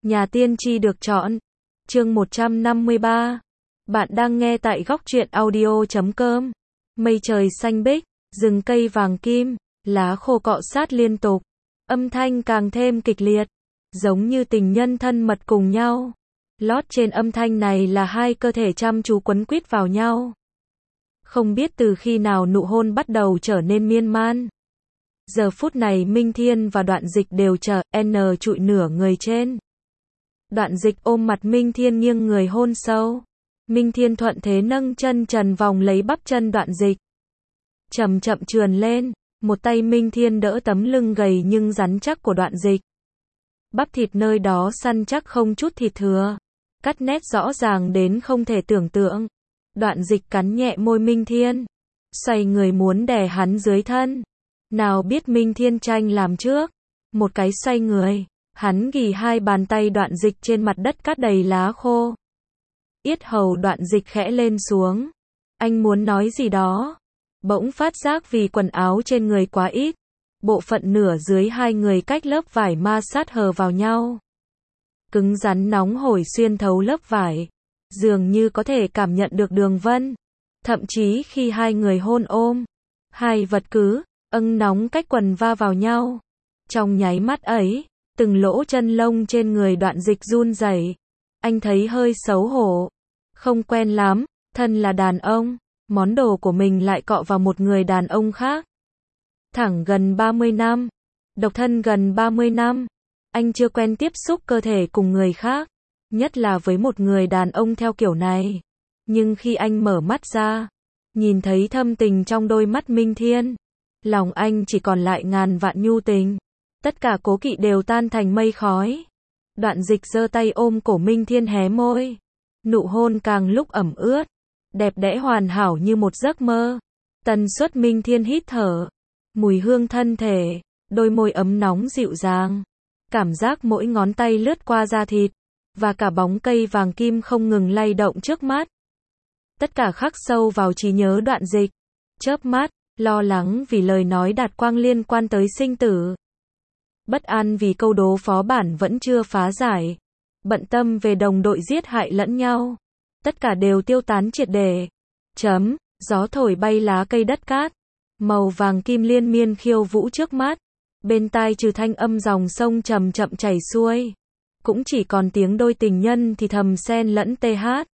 Nhà tiên tri được chọn. Chương 153. Bạn đang nghe tại góc truyện audio.com. Mây trời xanh biếc, rừng cây vàng kim, lá khô cọ sát liên tục. Âm thanh càng thêm kịch liệt, giống như tình nhân thân mật cùng nhau. Lót trên âm thanh này là hai cơ thể chăm chú quấn quýt vào nhau. Không biết từ khi nào nụ hôn bắt đầu trở nên miên man. Giờ phút này Minh Thiên và Đoạn Dịch đều chờ, trụi nửa người trên. Đoạn Dịch ôm mặt Minh Thiên nghiêng người hôn sâu. Minh Thiên thuận thế nâng chân trần vòng lấy bắp chân Đoạn Dịch. Chậm chậm trườn lên, một tay Minh Thiên đỡ tấm lưng gầy nhưng rắn chắc của Đoạn Dịch. Bắp thịt nơi đó săn chắc không chút thịt thừa, cắt nét rõ ràng đến không thể tưởng tượng. Đoạn Dịch cắn nhẹ môi Minh Thiên, xoay người muốn đè hắn dưới thân. Nào biết Minh Thiên tranh làm trước, một cái xoay người, hắn ghì hai bàn tay Đoạn Dịch trên mặt đất cát đầy lá khô. Yết hầu Đoạn Dịch khẽ lên xuống. Anh muốn nói gì đó, bỗng phát giác vì quần áo trên người quá ít, bộ phận nửa dưới hai người cách lớp vải ma sát hờ vào nhau. Cứng rắn nóng hổi xuyên thấu lớp vải, dường như có thể cảm nhận được đường vân. Thậm chí khi hai người hôn ôm, hai vật cứ nóng cách quần va vào nhau. Trong nháy mắt ấy, từng lỗ chân lông trên người Đoạn Dịch run rẩy. Anh thấy hơi xấu hổ, không quen lắm, thân là đàn ông, món đồ của mình lại cọ vào một người đàn ông khác. Thẳng gần 30 năm, độc thân gần 30 năm, anh chưa quen tiếp xúc cơ thể cùng người khác, nhất là với một người đàn ông theo kiểu này. Nhưng khi anh mở mắt ra, nhìn thấy thâm tình trong đôi mắt Minh Thiên, lòng anh chỉ còn lại ngàn vạn nhu tình. Tất cả cố kỵ đều tan thành mây khói. Đoạn Dịch giơ tay ôm cổ Minh Thiên hé môi. Nụ hôn càng lúc ẩm ướt, đẹp đẽ hoàn hảo như một giấc mơ. Tần suất Minh Thiên hít thở, mùi hương thân thể, đôi môi ấm nóng dịu dàng. Cảm giác mỗi ngón tay lướt qua da thịt, và cả bóng cây vàng kim không ngừng lay động trước mắt. Tất cả khắc sâu vào trí nhớ Đoạn Dịch. Chớp mắt, lo lắng vì lời nói Đạt Quang liên quan tới sinh tử. Bất an vì câu đố phó bản vẫn chưa phá giải. Bận tâm về đồng đội giết hại lẫn nhau. Tất cả đều tiêu tán triệt để. Gió thổi bay lá cây đất cát. Màu vàng kim liên miên khiêu vũ trước mắt. Bên tai trừ thanh âm dòng sông chậm chậm chảy xuôi, cũng chỉ còn tiếng đôi tình nhân thì thầm xen lẫn tê hát.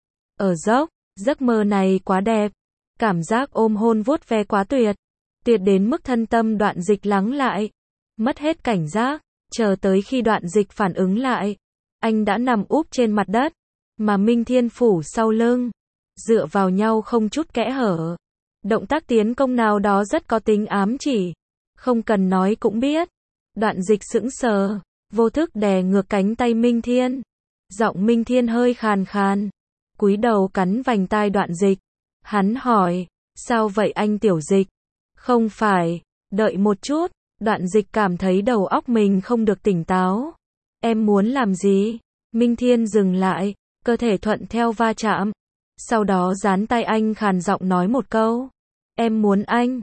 Ở dốc, giấc mơ này quá đẹp. Cảm giác ôm hôn vuốt ve quá tuyệt. Tuyệt đến mức thân tâm Đoạn Dịch lắng lại. Mất hết cảnh giác, chờ tới khi Đoạn Dịch phản ứng lại. Anh đã nằm úp trên mặt đất, mà Minh Thiên phủ sau lưng, dựa vào nhau không chút kẽ hở. Động tác tiến công nào đó rất có tính ám chỉ, không cần nói cũng biết. Đoạn Dịch sững sờ, vô thức đè ngược cánh tay Minh Thiên. Giọng Minh Thiên hơi khàn khàn, cúi đầu cắn vành tai Đoạn Dịch. Hắn hỏi, sao vậy anh Tiểu Dịch? Không phải, đợi một chút. Đoạn Dịch cảm thấy đầu óc mình không được tỉnh táo. Em muốn làm gì? Minh Thiên dừng lại, cơ thể thuận theo va chạm. Sau đó dán tay anh khàn giọng nói một câu. Em muốn anh.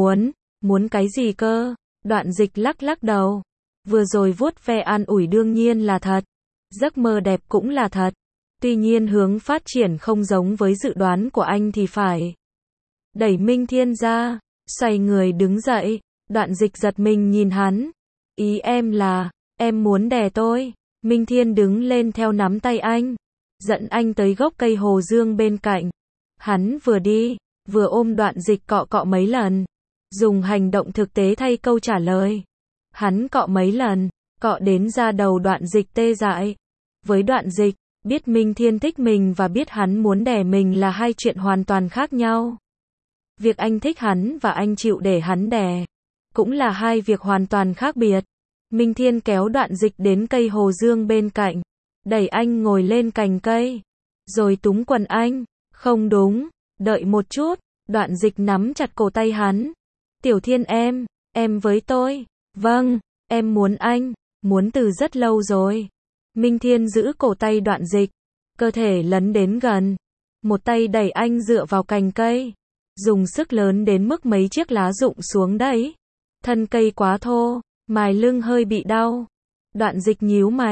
Muốn cái gì cơ? Đoạn Dịch lắc lắc đầu. Vừa rồi vuốt ve an ủi đương nhiên là thật. Giấc mơ đẹp cũng là thật. Tuy nhiên hướng phát triển không giống với dự đoán của anh thì phải. Đẩy Minh Thiên ra, xoay người đứng dậy. Đoạn Dịch giật mình nhìn hắn. Ý em là, em muốn đè tôi. Minh Thiên đứng lên theo nắm tay anh, dẫn anh tới gốc cây hồ dương bên cạnh. Hắn vừa đi, vừa ôm Đoạn Dịch cọ cọ mấy lần, dùng hành động thực tế thay câu trả lời. Hắn cọ mấy lần, cọ đến da đầu Đoạn Dịch tê dại. Với Đoạn Dịch, biết Minh Thiên thích mình và biết hắn muốn đè mình là hai chuyện hoàn toàn khác nhau. Việc anh thích hắn và anh chịu để hắn đè, cũng là hai việc hoàn toàn khác biệt. Minh Thiên kéo Đoạn Dịch đến cây hồ dương bên cạnh, đẩy anh ngồi lên cành cây, rồi túm quần anh. Không đúng, đợi một chút. Đoạn Dịch nắm chặt cổ tay hắn. Tiểu Thiên em với tôi. Vâng, em muốn anh, muốn từ rất lâu rồi. Minh Thiên giữ cổ tay Đoạn Dịch, cơ thể lấn đến gần, một tay đẩy anh dựa vào cành cây, dùng sức lớn đến mức mấy chiếc lá rụng xuống đấy. Thân cây quá thô, mài lưng hơi bị đau. Đoạn Dịch nhíu mày,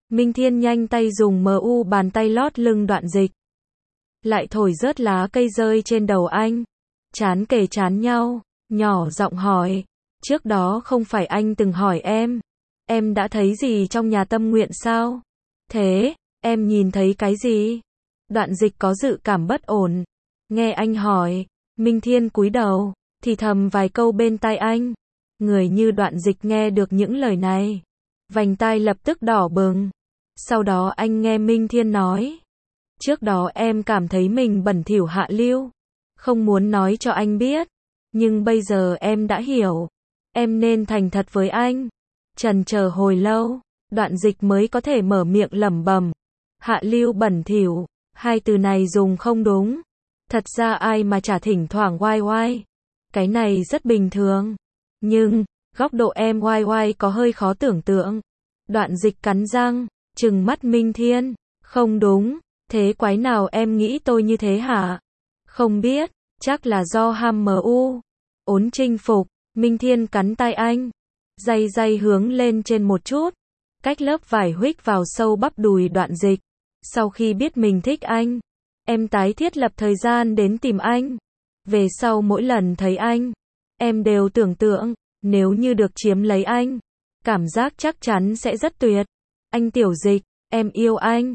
Minh Thiên nhanh tay dùng bàn tay lót lưng Đoạn Dịch. Lại thổi rớt lá cây rơi trên đầu anh. Trán kề trán nhau, nhỏ giọng hỏi. Trước đó không phải anh từng hỏi em đã thấy gì trong nhà tâm nguyện sao? Thế, em nhìn thấy cái gì? Đoạn Dịch có dự cảm bất ổn. Nghe anh hỏi, Minh Thiên cúi đầu, thì thầm vài câu bên tai anh. Người như Đoạn Dịch nghe được những lời này, vành tai lập tức đỏ bừng. Sau đó anh nghe Minh Thiên nói. Trước đó em cảm thấy mình bẩn thỉu hạ lưu, không muốn nói cho anh biết. Nhưng bây giờ em đã hiểu. Em nên thành thật với anh. Chần chờ hồi lâu, Đoạn Dịch mới có thể mở miệng lẩm bẩm. Hạ lưu bẩn thỉu, hai từ này dùng không đúng. Thật ra ai mà chả thỉnh thoảng oai oai. Cái này rất bình thường. Nhưng, góc độ em oai oai có hơi khó tưởng tượng. Đoạn Dịch cắn răng, trừng mắt Minh Thiên. Không đúng, thế quái nào em nghĩ tôi như thế hả? Không biết, chắc là do ham ốn chinh phục. Minh Thiên cắn tay anh. Day hướng lên trên một chút. Cách lớp vải huých vào sâu bắp đùi Đoạn Dịch. Sau khi biết mình thích anh, em tái thiết lập thời gian đến tìm anh. Về sau mỗi lần thấy anh, em đều tưởng tượng, nếu như được chiếm lấy anh, cảm giác chắc chắn sẽ rất tuyệt. Anh Tiểu Dịch, em yêu anh,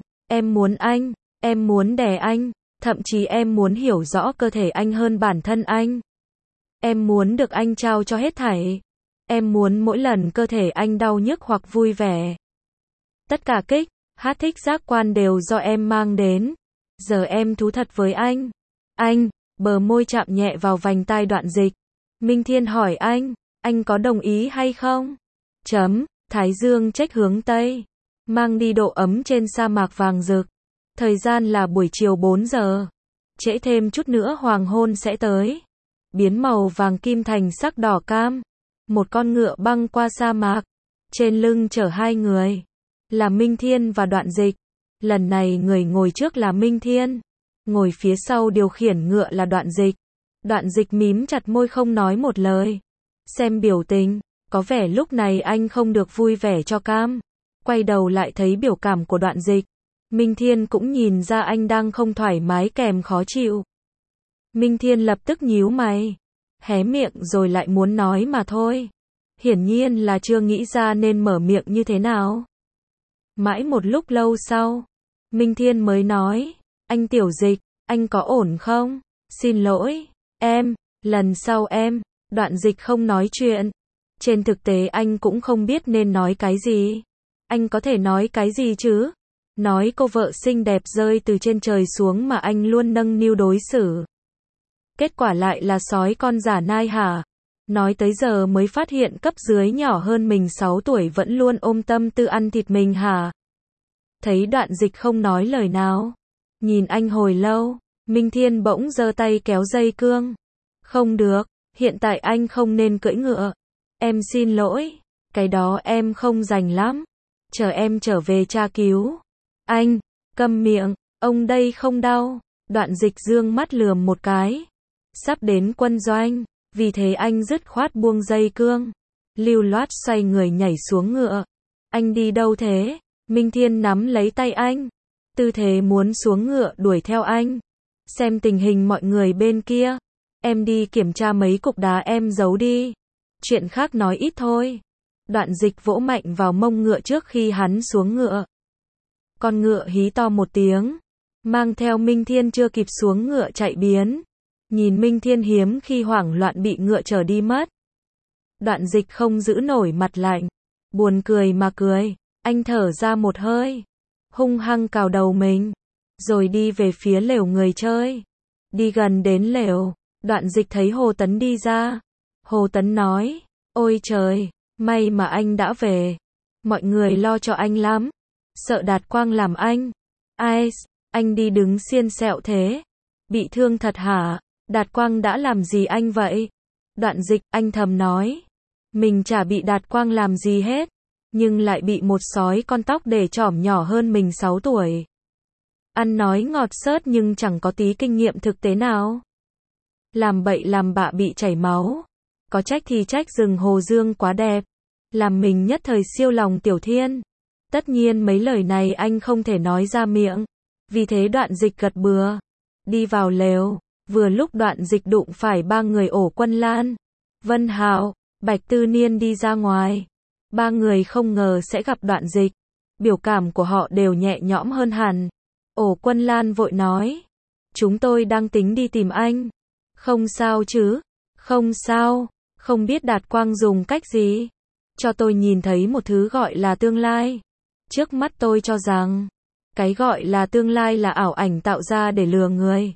em muốn đè anh, thậm chí em muốn hiểu rõ cơ thể anh hơn bản thân anh. Em muốn được anh trao cho hết thảy. Em muốn mỗi lần cơ thể anh đau nhức hoặc vui vẻ, tất cả hát thích giác quan đều do em mang đến. Giờ em thú thật với anh. Anh, bờ môi chạm nhẹ vào vành tai Đoạn Dịch. Minh Thiên hỏi anh có đồng ý hay không? Thái dương chếch hướng Tây, mang đi độ ấm trên sa mạc vàng rực. Thời gian là buổi chiều 4 giờ. Trễ thêm chút nữa hoàng hôn sẽ tới, biến màu vàng kim thành sắc đỏ cam. Một con ngựa băng qua sa mạc, trên lưng chở hai người, là Minh Thiên và Đoạn Dịch. Lần này người ngồi trước là Minh Thiên, ngồi phía sau điều khiển ngựa là Đoạn Dịch. Đoạn Dịch mím chặt môi không nói một lời. Xem biểu tình, có vẻ lúc này anh không được vui vẻ cho cam. Quay đầu lại thấy biểu cảm của Đoạn Dịch. Minh Thiên cũng nhìn ra anh đang không thoải mái kèm khó chịu. Minh Thiên lập tức nhíu mày, hé miệng rồi lại muốn nói mà thôi. Hiển nhiên là chưa nghĩ ra nên mở miệng như thế nào. Mãi một lúc lâu sau, Minh Thiên mới nói, anh Tiểu Dịch, anh có ổn không? Xin lỗi, lần sau Đoạn Dịch không nói chuyện. Trên thực tế anh cũng không biết nên nói cái gì. Anh có thể nói cái gì chứ? Nói cô vợ xinh đẹp rơi từ trên trời xuống mà anh luôn nâng niu đối xử. Kết quả lại là sói con giả nai hả? Nói tới giờ mới phát hiện cấp dưới nhỏ hơn mình 6 tuổi vẫn luôn ôm tâm tư ăn thịt mình hả? Thấy Đoạn Dịch không nói lời nào, nhìn anh hồi lâu, Minh Thiên bỗng giơ tay kéo dây cương. Không được, hiện tại anh không nên cưỡi ngựa. Em xin lỗi, cái đó em không rành lắm. Chờ em trở về tra cứu. Anh, câm miệng, ông đây không đau. Đoạn Dịch dương mắt lườm một cái. Sắp đến quân doanh, vì thế anh dứt khoát buông dây cương. Lưu loát xoay người nhảy xuống ngựa. Anh đi đâu thế? Minh Thiên nắm lấy tay anh. Tư thế muốn xuống ngựa đuổi theo anh. Xem tình hình mọi người bên kia. Em đi kiểm tra mấy cục đá em giấu đi. Chuyện khác nói ít thôi. Đoạn Dịch vỗ mạnh vào mông ngựa trước khi hắn xuống ngựa. Con ngựa hí to một tiếng, mang theo Minh Thiên chưa kịp xuống ngựa chạy biến. Nhìn Minh Thiên hiếm khi hoảng loạn bị ngựa chở đi mất. Đoạn Dịch không giữ nổi mặt lạnh, buồn cười mà cười. Anh thở ra một hơi, hung hăng cào đầu mình, rồi đi về phía lều người chơi. Đi gần đến lều, Đoạn Dịch thấy Hồ Tấn đi ra. Hồ Tấn nói, ôi trời, may mà anh đã về. Mọi người lo cho anh lắm, sợ Đạt Quang làm anh. Ai, anh đi đứng xiên xẹo thế, bị thương thật hả? Đạt Quang đã làm gì anh vậy? Đoạn Dịch, anh thầm nói, mình chả bị Đạt Quang làm gì hết, nhưng lại bị một sói con tóc để trỏm nhỏ hơn mình 6 tuổi. Ăn nói ngọt xớt nhưng chẳng có tí kinh nghiệm thực tế nào. Làm bậy làm bạ bị chảy máu. Có trách thì trách rừng Hồ Dương quá đẹp, làm mình nhất thời siêu lòng Tiểu Thiên. Tất nhiên mấy lời này anh không thể nói ra miệng. Vì thế Đoạn Dịch gật bừa. Đi vào lều. Vừa lúc Đoạn Dịch đụng phải ba người Ổ Quân Lan, Vân Hạo, Bạch Tư Niên đi ra ngoài. Ba người không ngờ sẽ gặp Đoạn Dịch. Biểu cảm của họ đều nhẹ nhõm hơn hẳn. Ổ Quân Lan vội nói. Chúng tôi đang tính đi tìm anh. Không sao chứ? Không sao. Không biết Đạt Quang dùng cách gì? Cho tôi nhìn thấy một thứ gọi là tương lai. Trước mắt tôi cho rằng, cái gọi là tương lai là ảo ảnh tạo ra để lừa người.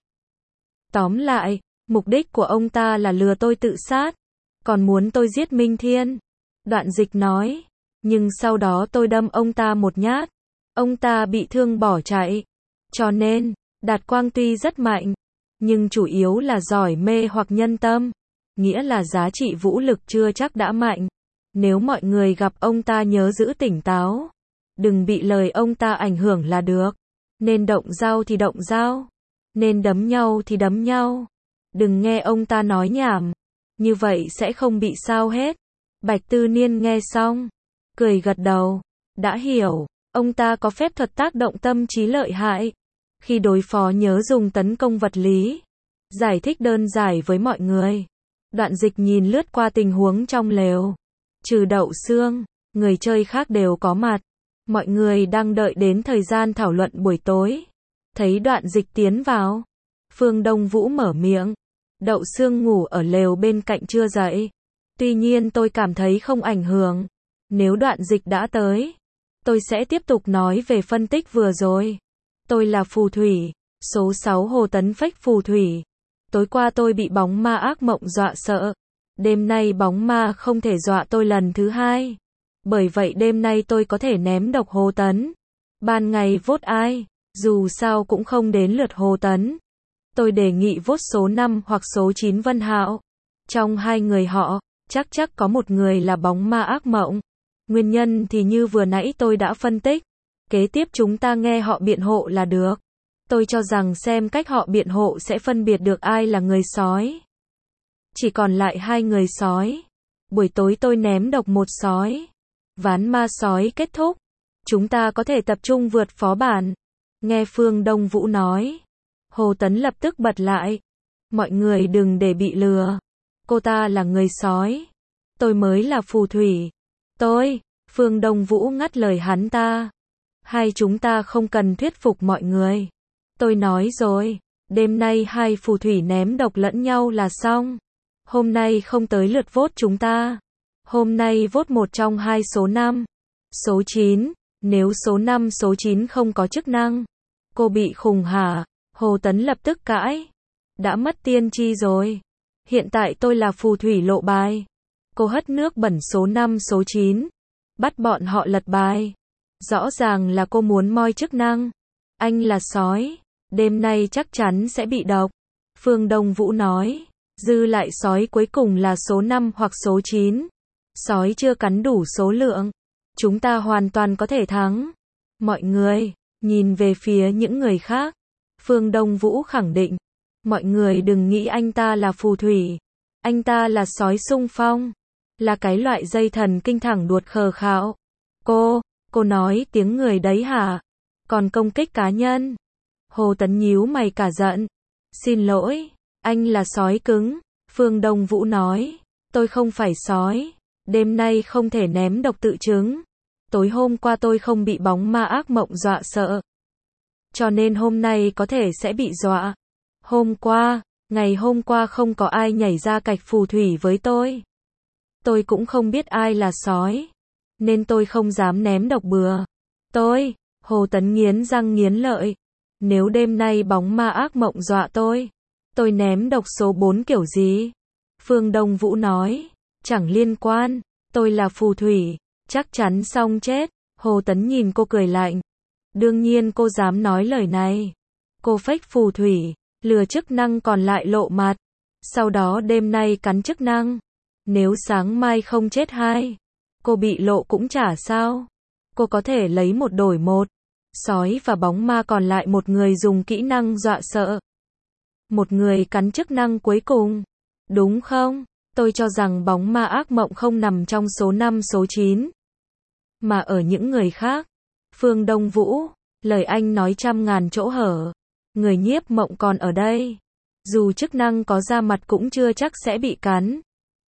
Tóm lại, mục đích của ông ta là lừa tôi tự sát. Còn muốn tôi giết Minh Thiên. Đoạn Dịch nói. Nhưng sau đó tôi đâm ông ta một nhát. Ông ta bị thương bỏ chạy. Cho nên, Đạt Quang tuy rất mạnh, nhưng chủ yếu là giỏi mê hoặc nhân tâm. Nghĩa là giá trị vũ lực chưa chắc đã mạnh. Nếu mọi người gặp ông ta nhớ giữ tỉnh táo. Đừng bị lời ông ta ảnh hưởng là được. Nên động dao thì động dao. Nên đấm nhau thì đấm nhau. Đừng nghe ông ta nói nhảm. Như vậy sẽ không bị sao hết. Bạch Tư Niên nghe xong, cười gật đầu. Đã hiểu, ông ta có phép thuật tác động tâm trí lợi hại. Khi đối phó nhớ dùng tấn công vật lý. Giải thích đơn giản với mọi người. Đoạn Dịch nhìn lướt qua tình huống trong lều. Trừ Đậu Xương, người chơi khác đều có mặt. Mọi người đang đợi đến thời gian thảo luận buổi tối. Thấy Đoạn Dịch tiến vào. Phương Đông Vũ mở miệng. Đậu Xương ngủ ở lều bên cạnh chưa dậy. Tuy nhiên tôi cảm thấy không ảnh hưởng. Nếu Đoạn Dịch đã tới, tôi sẽ tiếp tục nói về phân tích vừa rồi. Tôi là phù thủy. Số 6 Hồ Tấn Phách phù thủy. Tối qua tôi bị bóng ma ác mộng dọa sợ. Đêm nay bóng ma không thể dọa tôi lần thứ hai. Bởi vậy đêm nay tôi có thể ném độc Hồ Tấn. Ban ngày vote ai? Dù sao cũng không đến lượt Hồ Tấn. Tôi đề nghị vote số 5 hoặc số 9 Vân Hạo. Trong hai người họ, chắc có một người là bóng ma ác mộng. Nguyên nhân thì như vừa nãy tôi đã phân tích. Kế tiếp chúng ta nghe họ biện hộ là được. Tôi cho rằng xem cách họ biện hộ sẽ phân biệt được ai là người sói. Chỉ còn lại hai người sói. Buổi tối tôi ném độc một sói. Ván ma sói kết thúc. Chúng ta có thể tập trung vượt phó bản. Nghe Phương Đông Vũ nói. Hồ Tấn lập tức bật lại. Mọi người đừng để bị lừa. Cô ta là người sói. Tôi mới là phù thủy. Phương Đông Vũ ngắt lời hắn ta. Hai chúng ta không cần thuyết phục mọi người. Tôi nói rồi. Đêm nay hai phù thủy ném độc lẫn nhau là xong. Hôm nay không tới lượt vote chúng ta. Hôm nay vote một trong hai số 5. Số 9. Nếu số 5 số 9 không có chức năng. Cô bị khùng hả? Hồ Tấn lập tức cãi. Đã mất tiên tri rồi. Hiện tại tôi là phù thủy lộ bài. Cô hất nước bẩn số 5 số 9. Bắt bọn họ lật bài. Rõ ràng là cô muốn moi chức năng. Anh là sói. Đêm nay chắc chắn sẽ bị độc. Phương Đông Vũ nói. Dư lại sói cuối cùng là số 5 hoặc số 9. Sói chưa cắn đủ số lượng. Chúng ta hoàn toàn có thể thắng. Mọi người, nhìn về phía những người khác. Phương Đông Vũ khẳng định. Mọi người đừng nghĩ anh ta là phù thủy. Anh ta là sói xung phong. Là cái loại dây thần kinh thẳng đuột khờ khạo. Cô nói tiếng người đấy hả? Còn công kích cá nhân. Hồ Tấn nhíu mày cả giận. Xin lỗi, anh là sói cứng. Phương Đông Vũ nói. Tôi không phải sói. Đêm nay không thể ném độc tự chứng. Tối hôm qua tôi không bị bóng ma ác mộng dọa sợ. Cho nên hôm nay có thể sẽ bị dọa. Ngày hôm qua không có ai nhảy ra cạch phù thủy với tôi. Tôi cũng không biết ai là sói. Nên tôi không dám ném độc bừa. Hồ Tấn nghiến răng nghiến lợi. Nếu đêm nay bóng ma ác mộng dọa tôi ném độc số 4 kiểu gì? Phương Đông Vũ nói. Chẳng liên quan. Tôi là phù thủy. Chắc chắn xong chết. Hồ Tấn nhìn cô cười lạnh. Đương nhiên cô dám nói lời này. Cô fake phù thủy. Lừa chức năng còn lại lộ mặt. Sau đó đêm nay cắn chức năng. Nếu sáng mai không chết hai. Cô bị lộ cũng chả sao. Cô có thể lấy một đổi một. Sói và bóng ma còn lại một người dùng kỹ năng dọa sợ. Một người cắn chức năng cuối cùng. Đúng không? Tôi cho rằng bóng ma ác mộng không nằm trong số 5 số 9. Mà ở những người khác. Phương Đông Vũ, lời anh nói trăm ngàn chỗ hở. Người Nhiếp Mộng còn ở đây. Dù chức năng có ra mặt cũng chưa chắc sẽ bị cắn.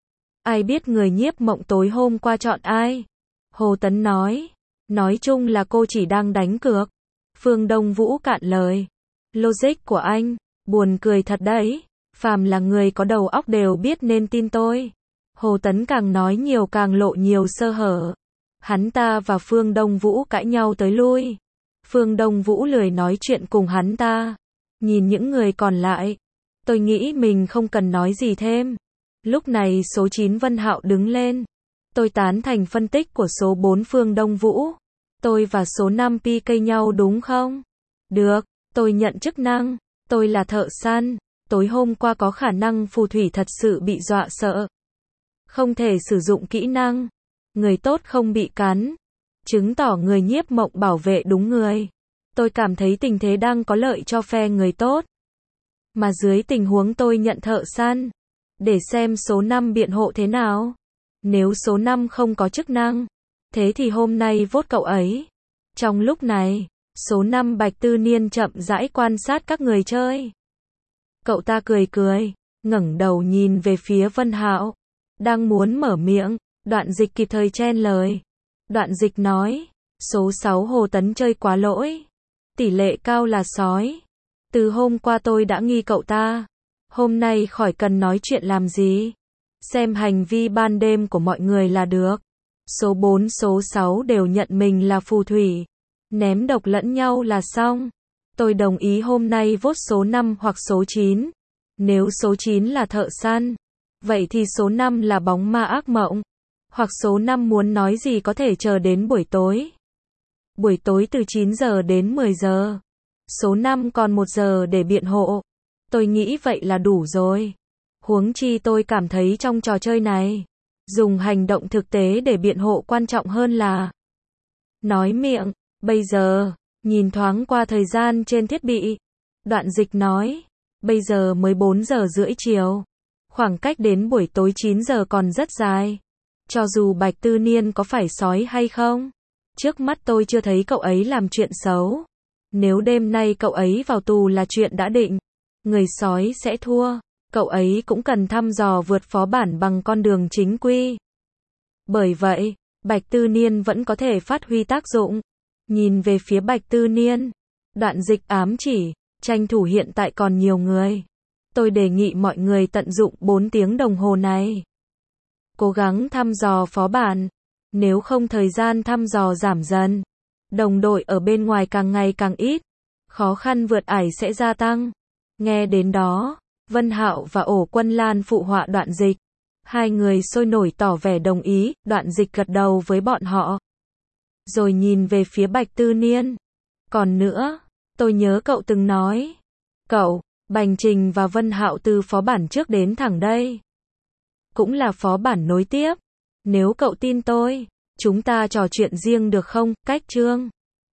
Ai biết người Nhiếp Mộng tối hôm qua chọn ai? Hồ Tấn nói chung là cô chỉ đang đánh cược. Phương Đông Vũ cạn lời. Logic của anh, buồn cười thật đấy. Phàm là người có đầu óc đều biết nên tin tôi. Hồ Tấn càng nói nhiều càng lộ nhiều sơ hở. Hắn ta và Phương Đông Vũ cãi nhau tới lui. Phương Đông Vũ lười nói chuyện cùng hắn ta. Nhìn những người còn lại, tôi nghĩ mình không cần nói gì thêm. Lúc này số 9 Vân Hạo đứng lên. Tôi tán thành phân tích của số 4 Phương Đông Vũ. Tôi và số 5 PK nhau đúng không? Được, tôi nhận chức năng. Tôi là thợ săn. Tối hôm qua có khả năng phù thủy thật sự bị dọa sợ. Không thể sử dụng kỹ năng. Người tốt không bị cắn. Chứng tỏ người Nhiếp Mộng bảo vệ đúng người. Tôi cảm thấy tình thế đang có lợi cho phe người tốt. Mà dưới tình huống tôi nhận thợ săn. Để xem số 5 biện hộ thế nào. Nếu số 5 không có chức năng. Thế thì hôm nay vote cậu ấy. Trong lúc này, số 5 Bạch Tư Niên chậm rãi quan sát các người chơi. Cậu ta cười, ngẩng đầu nhìn về phía Vân Hạo. Đang muốn mở miệng, Đoạn Dịch kịp thời chen lời. Đoạn Dịch nói, số 6 Hồ Tấn chơi quá lỗi. Tỷ lệ cao là sói. Từ hôm qua tôi đã nghi cậu ta. Hôm nay khỏi cần nói chuyện làm gì. Xem hành vi ban đêm của mọi người là được. Số 4 số 6 đều nhận mình là phù thủy. Ném độc lẫn nhau là xong. Tôi đồng ý hôm nay vote số 5 hoặc số 9. Nếu số 9 là thợ săn, vậy thì số 5 là bóng ma ác mộng. Hoặc số 5 muốn nói gì có thể chờ đến buổi tối. Buổi tối từ 9 giờ đến 10 giờ. Số 5 còn 1 giờ để biện hộ. Tôi nghĩ vậy là đủ rồi. Huống chi tôi cảm thấy trong trò chơi này, dùng hành động thực tế để biện hộ quan trọng hơn là nói miệng. Bây giờ, nhìn thoáng qua thời gian trên thiết bị. Đoạn Dịch nói, bây giờ mới 4 giờ rưỡi chiều. Khoảng cách đến buổi tối 9 giờ còn rất dài. Cho dù Bạch Tư Niên có phải sói hay không, trước mắt tôi chưa thấy cậu ấy làm chuyện xấu. Nếu đêm nay cậu ấy vào tù là chuyện đã định. Người sói sẽ thua. Cậu ấy cũng cần thăm dò vượt phó bản bằng con đường chính quy. Bởi vậy, Bạch Tư Niên vẫn có thể phát huy tác dụng. Nhìn về phía Bạch Tư Niên, Đoạn Dịch ám chỉ, tranh thủ hiện tại còn nhiều người. Tôi đề nghị mọi người tận dụng 4 tiếng đồng hồ này. Cố gắng thăm dò phó bản. Nếu không thời gian thăm dò giảm dần. Đồng đội ở bên ngoài càng ngày càng ít. Khó khăn vượt ải sẽ gia tăng. Nghe đến đó, Vân Hạo và Ổ Quân Lan phụ họa Đoạn Dịch. Hai người sôi nổi tỏ vẻ đồng ý. Đoạn Dịch gật đầu với bọn họ. Rồi nhìn về phía Bạch Tư Niên. Còn nữa, tôi nhớ cậu từng nói. Cậu, Bành Trình và Vân Hạo từ phó bản trước đến thẳng đây. Cũng là phó bản nối tiếp. Nếu cậu tin tôi, chúng ta trò chuyện riêng được không? Cách Trương.